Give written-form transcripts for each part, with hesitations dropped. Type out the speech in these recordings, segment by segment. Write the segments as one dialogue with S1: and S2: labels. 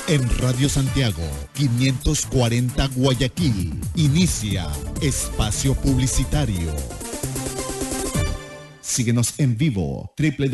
S1: En Radio Santiago 540 Guayaquil inicia Espacio Publicitario. Síguenos en vivo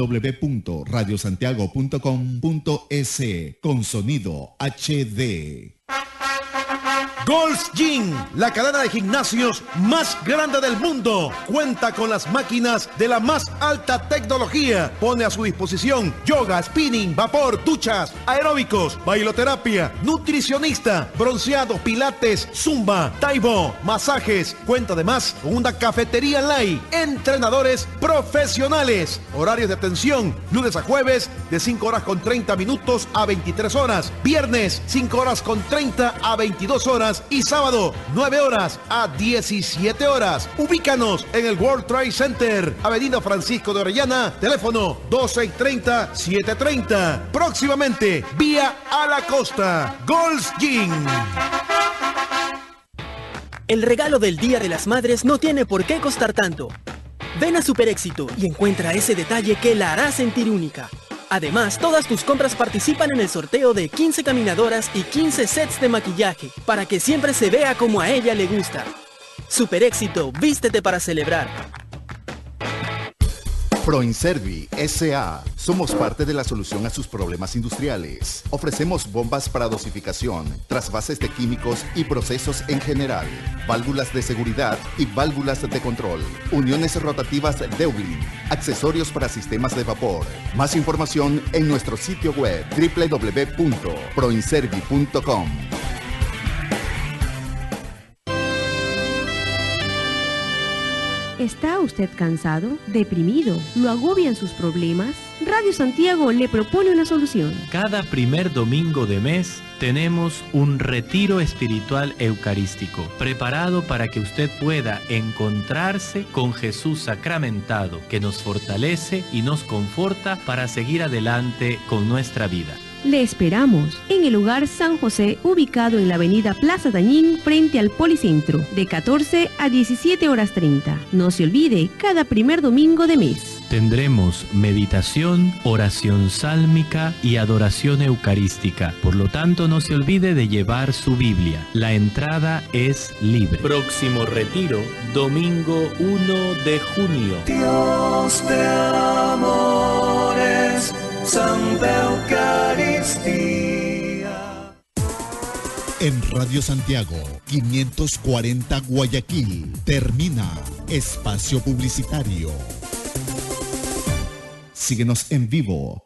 S1: www.radiosantiago.com.es con sonido HD.
S2: Gold's Gym, la cadena de gimnasios más grande del mundo, cuenta con las máquinas de la más alta tecnología. Pone a su disposición yoga, spinning, vapor, duchas, aeróbicos, bailoterapia, nutricionista, bronceado, pilates, zumba, taibo, masajes. Cuenta además con una cafetería light, entrenadores profesionales. Horarios de atención, lunes a jueves de 5 horas con 30 minutos a 23 horas. Viernes 5 horas con 30 a 22 horas. Y sábado, 9 horas a 17 horas. Ubícanos en el World Trade Center, Avenida Francisco de Orellana, teléfono 2630-730. Próximamente, vía a la costa. Gold's Gym.
S3: El regalo del Día de las Madres no tiene por qué costar tanto. Ven a Super Éxito y encuentra ese detalle que la hará sentir única. Además, todas tus compras participan en el sorteo de 15 caminadoras y 15 sets de maquillaje, para que siempre se vea como a ella le gusta. Super Éxito, vístete para celebrar.
S4: Proinservi S.A. Somos parte de la solución a sus problemas industriales. Ofrecemos bombas para dosificación, trasvases de químicos y procesos en general, válvulas de seguridad y válvulas de control, uniones rotativas Deublin, accesorios para sistemas de vapor. Más información en nuestro sitio web www.proinservi.com.
S5: ¿Está usted cansado, deprimido, lo agobian sus problemas? Radio Santiago le propone una solución.
S6: Cada primer domingo de mes tenemos un retiro espiritual eucarístico, preparado para que usted pueda encontrarse con Jesús sacramentado, que nos fortalece y nos conforta para seguir adelante con nuestra vida.
S5: Le esperamos en el Hogar San José, ubicado en la avenida Plaza Dañín, frente al Policentro, de 14 a 17 horas 30. No se olvide, cada primer domingo de mes.
S6: Tendremos meditación, oración sálmica y adoración eucarística. Por lo tanto, no se olvide de llevar su Biblia. La entrada es libre. Próximo retiro, domingo 1 de junio.
S7: Dios de amores, Santa Eucaristía.
S1: En Radio Santiago 540 Guayaquil termina Espacio Publicitario. Síguenos en vivo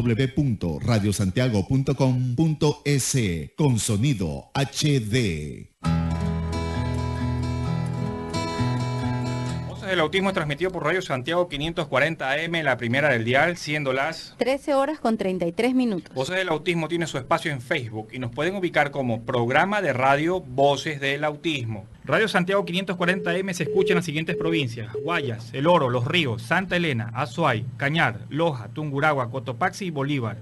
S1: www.radiosantiago.com.es con sonido HD.
S8: El autismo es transmitido por Radio Santiago 540 AM, la primera del dial, siendo las
S9: 13 horas con 33 minutos.
S8: Voces del Autismo tiene su espacio en Facebook y nos pueden ubicar como programa de radio Voces del Autismo. Radio Santiago 540 AM se escucha en las siguientes provincias: Guayas, El Oro, Los Ríos, Santa Elena, Azuay, Cañar, Loja, Tungurahua, Cotopaxi y Bolívar.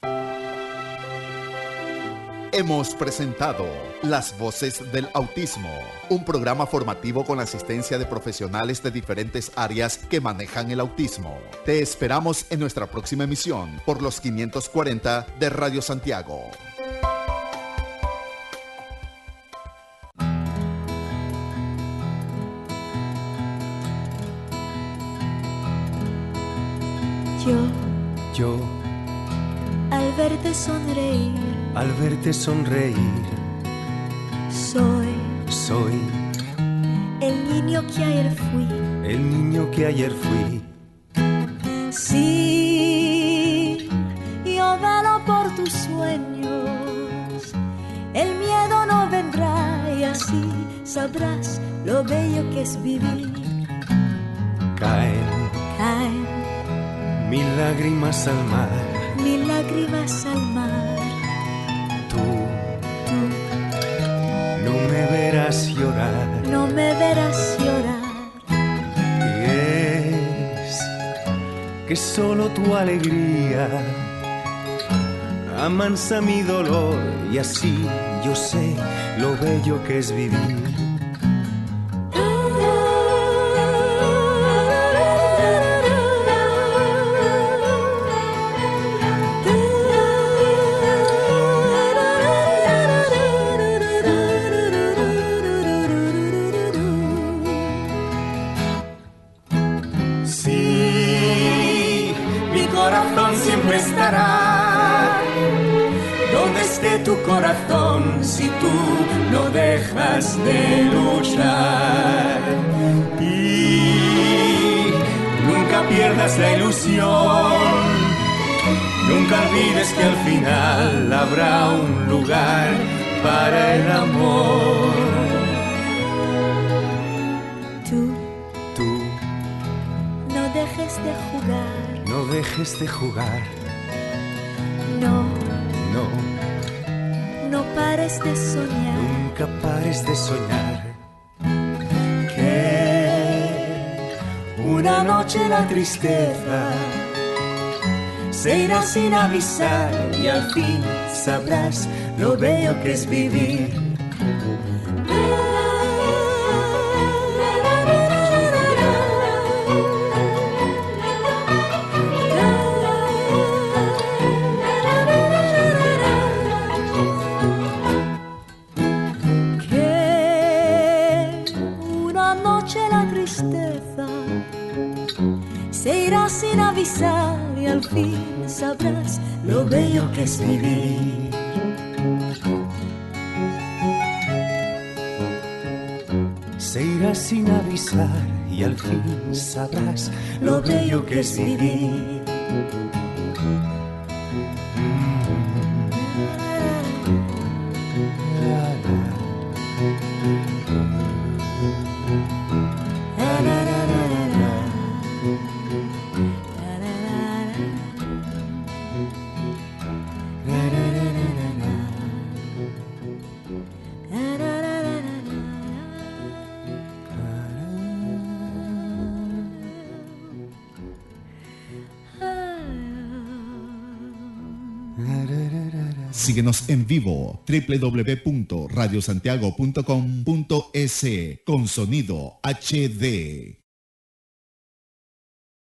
S4: Hemos presentado Las Voces del Autismo, un programa formativo con la asistencia de profesionales de diferentes áreas que manejan el autismo. Te esperamos en nuestra próxima emisión por los 540 de Radio Santiago.
S7: Yo,
S10: al verte sonreír, soy el niño que ayer fui. Sí, yo velo por tus sueños, el miedo no vendrá y así sabrás lo bello que es vivir.
S7: Caen mil lágrimas al mar. Tú no me verás llorar. Y es que solo tu alegría amansa mi dolor y así yo sé lo bello que es vivir. corazón si tú no dejas de luchar. Y nunca pierdas la ilusión, nunca olvides que al final habrá un lugar para el amor. Tú
S10: no dejes de jugar,
S7: no dejes de jugar,
S10: no pares de soñar,
S7: nunca pares de soñar. Que una noche la tristeza se irá sin avisar y al fin sabrás lo bello que es vivir.
S10: Se irá sin avisar y al fin sabrás lo bello que es vivir.
S7: Se irá sin avisar y al fin sabrás lo bello que es vivir.
S1: Síguenos en vivo www.radiosantiago.com.es con sonido HD.